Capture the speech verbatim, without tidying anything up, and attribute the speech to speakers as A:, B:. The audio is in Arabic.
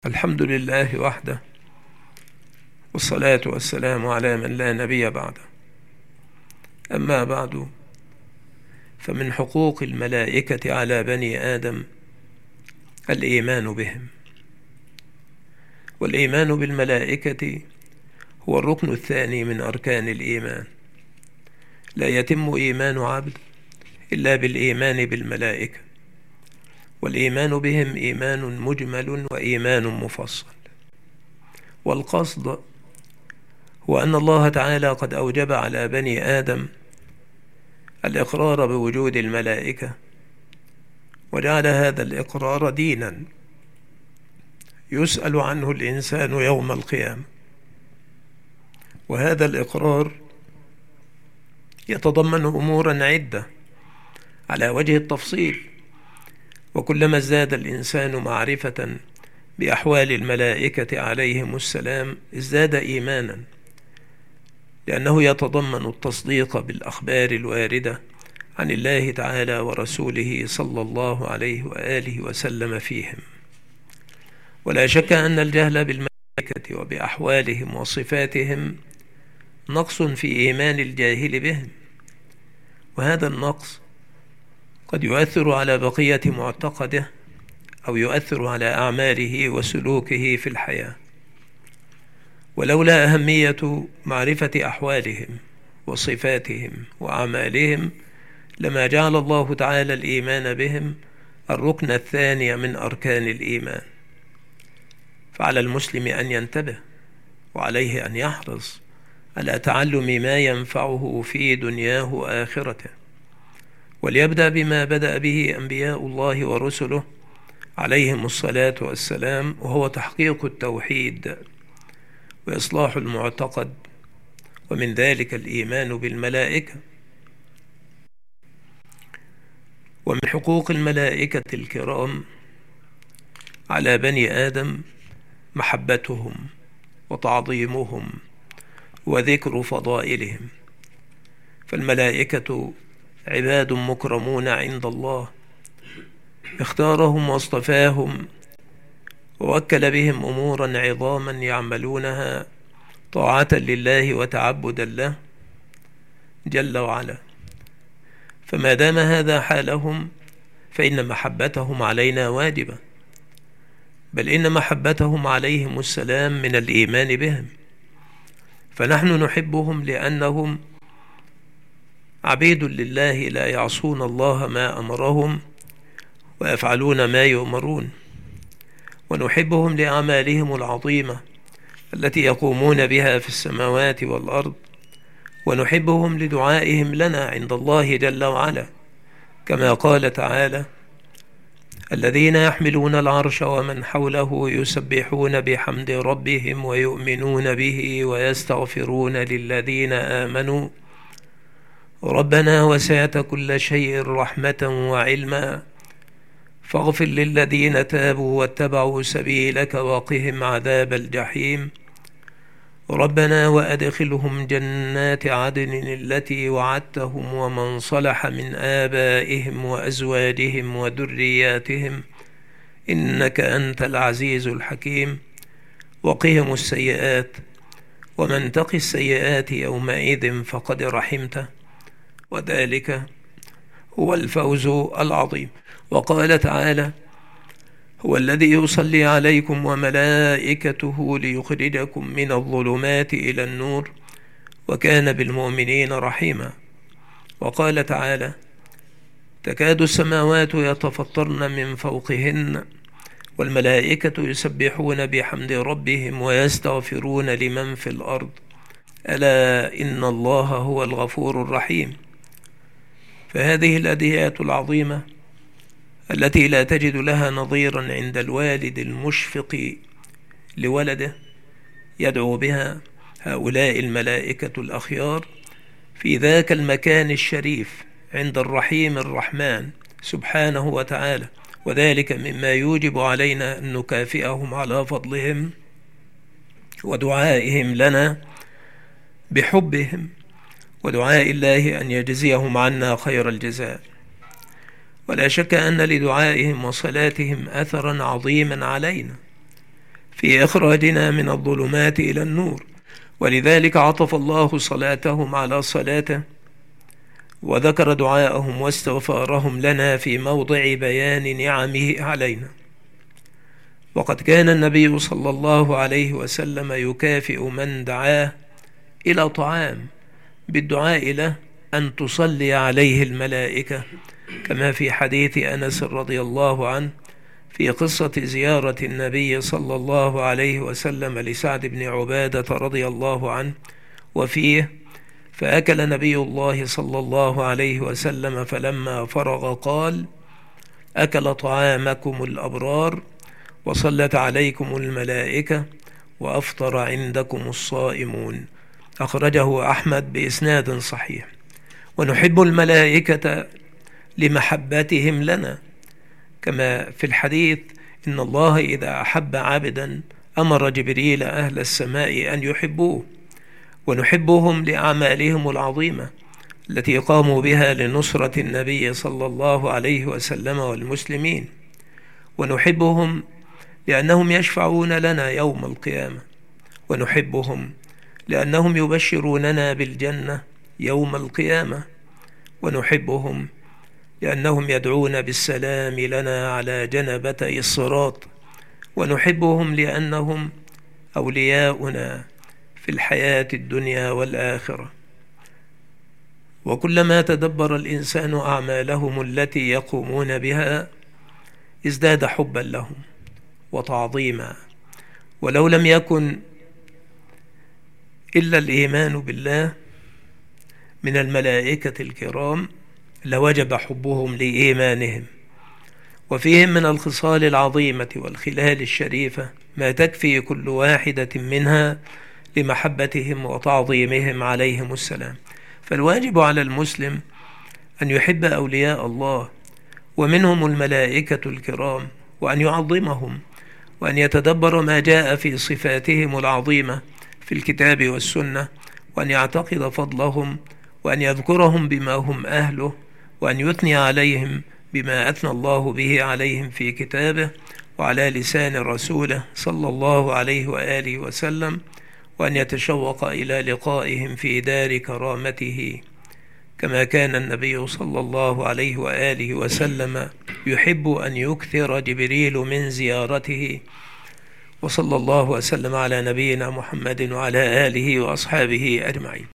A: الحمد لله وحده، والصلاة والسلام على من لا نبي بعده. أما بعد، فمن حقوق الملائكة على بني آدم الإيمان بهم. والإيمان بالملائكة هو الركن الثاني من أركان الإيمان. لا يتم إيمان عبد إلا بالإيمان بالملائكة، والإيمان بهم إيمان مجمل وإيمان مفصل. والقصد هو أن الله تعالى قد أوجب على بني آدم الإقرار بوجود الملائكة، وجعل هذا الإقرار دينا يسأل عنه الإنسان يوم القيامة. وهذا الإقرار يتضمن أمورا عدة على وجه التفصيل، وكلما ازداد الإنسان معرفة بأحوال الملائكة عليهم السلام ازداد إيمانا، لأنه يتضمن التصديق بالأخبار الواردة عن الله تعالى ورسوله صلى الله عليه وآله وسلم فيهم. ولا شك أن الجهل بالملائكة وبأحوالهم وصفاتهم نقص في إيمان الجاهل بهم، وهذا النقص قد يؤثر على بقية معتقده أو يؤثر على أعماله وسلوكه في الحياة. ولولا أهمية معرفة أحوالهم وصفاتهم وأعمالهم لما جعل الله تعالى الإيمان بهم الركن الثاني من أركان الإيمان. فعلى المسلم أن ينتبه، وعليه أن يحرص على تعلم ما ينفعه في دنياه وآخرته، وليبدأ بما بدأ به أنبياء الله ورسله عليهم الصلاة والسلام، وهو تحقيق التوحيد وإصلاح المعتقد، ومن ذلك الإيمان بالملائكة. ومن حقوق الملائكة الكرام على بني آدم محبتهم وتعظيمهم وذكر فضائلهم. فالملائكة عباد مكرمون عند الله، اختارهم واصطفاهم ووكل بهم أمورا عظاما يعملونها طاعة لله وتعبدا له جل وعلا. فما دام هذا حالهم فإن محبتهم علينا واجبة، بل إن محبتهم عليهم السلام من الإيمان بهم. فنحن نحبهم لأنهم عبيد لله لا يعصون الله ما أمرهم ويفعلون ما يؤمرون، ونحبهم لأعمالهم العظيمة التي يقومون بها في السماوات والأرض، ونحبهم لدعائهم لنا عند الله جل وعلا، كما قال تعالى: الذين يحملون العرش ومن حوله يسبحون بحمد ربهم ويؤمنون به ويستغفرون للذين آمنوا ربنا وسعت كل شيء رحمة وعلما فاغفر للذين تابوا واتبعوا سبيلك وقهم عذاب الجحيم ربنا وأدخلهم جنات عدن التي وعدتهم ومن صلح من آبائهم وأزواجهم وذرياتهم إنك أنت العزيز الحكيم وقهم السيئات ومن تق السيئات يومئذ فقد رحمته وذلك هو الفوز العظيم. وقال تعالى: هو الذي يصلي عليكم وملائكته ليخرجكم من الظلمات إلى النور وكان بالمؤمنين رحيما. وقال تعالى: تكاد السماوات يتفطرن من فوقهن والملائكة يسبحون بحمد ربهم ويستغفرون لمن في الأرض ألا إن الله هو الغفور الرحيم. فهذه الأدعية العظيمة التي لا تجد لها نظيرا عند الوالد المشفق لولده يدعو بها هؤلاء الملائكة الأخيار في ذاك المكان الشريف عند الرحيم الرحمن سبحانه وتعالى، وذلك مما يوجب علينا أن نكافئهم على فضلهم ودعائهم لنا بحبهم، ودعاء الله أن يجزيهم عنا خير الجزاء. ولا شك أن لدعائهم وصلاتهم أثرا عظيما علينا، في إخراجنا من الظلمات إلى النور، ولذلك عطف الله صلاتهم على صلاته، وذكر دعاءهم واستغفارهم لنا في موضع بيان نعمه علينا. وقد كان النبي صلى الله عليه وسلم يكافئ من دعاه إلى طعام بالدعاء له أن تصلي عليه الملائكة، كما في حديث أنس رضي الله عنه في قصة زيارة النبي صلى الله عليه وسلم لسعد بن عبادة رضي الله عنه، وفيه: فأكل نبي الله صلى الله عليه وسلم فلما فرغ قال: أكل طعامكم الأبرار، وصلت عليكم الملائكة، وأفطر عندكم الصائمون. أخرجه أحمد بإسناد صحيح. ونحب الملائكة لمحبتهم لنا، كما في الحديث: إن الله إذا أحب عبدا أمر جبريل أهل السماء أن يحبوه. ونحبهم لأعمالهم العظيمة التي قاموا بها لنصرة النبي صلى الله عليه وسلم والمسلمين. ونحبهم لأنهم يشفعون لنا يوم القيامة. ونحبهم لأنهم يبشروننا بالجنة يوم القيامة. ونحبهم لأنهم يدعون بالسلام لنا على جنبتي الصراط. ونحبهم لأنهم أولياؤنا في الحياة الدنيا والآخرة. وكلما تدبر الإنسان أعمالهم التي يقومون بها ازداد حبا لهم وتعظيما. ولو لم يكن إلا الإيمان بالله من الملائكة الكرام لوجب حبهم لإيمانهم. وفيهم من الخصال العظيمة والخلال الشريفة ما تكفي كل واحدة منها لمحبتهم وتعظيمهم عليهم السلام. فالواجب على المسلم أن يحب أولياء الله ومنهم الملائكة الكرام، وأن يعظمهم، وأن يتدبر ما جاء في صفاتهم العظيمة في الكتاب والسنة، وأن يعتقد فضلهم، وأن يذكرهم بما هم أهله، وأن يثني عليهم بما أثنى الله به عليهم في كتابه وعلى لسان رسوله صلى الله عليه وآله وسلم، وأن يتشوق إلى لقائهم في دار كرامته، كما كان النبي صلى الله عليه وآله وسلم يحب أن يكثر جبريل من زيارته. وصلى الله وسلم على نبينا محمد وعلى آله وأصحابه أجمعين.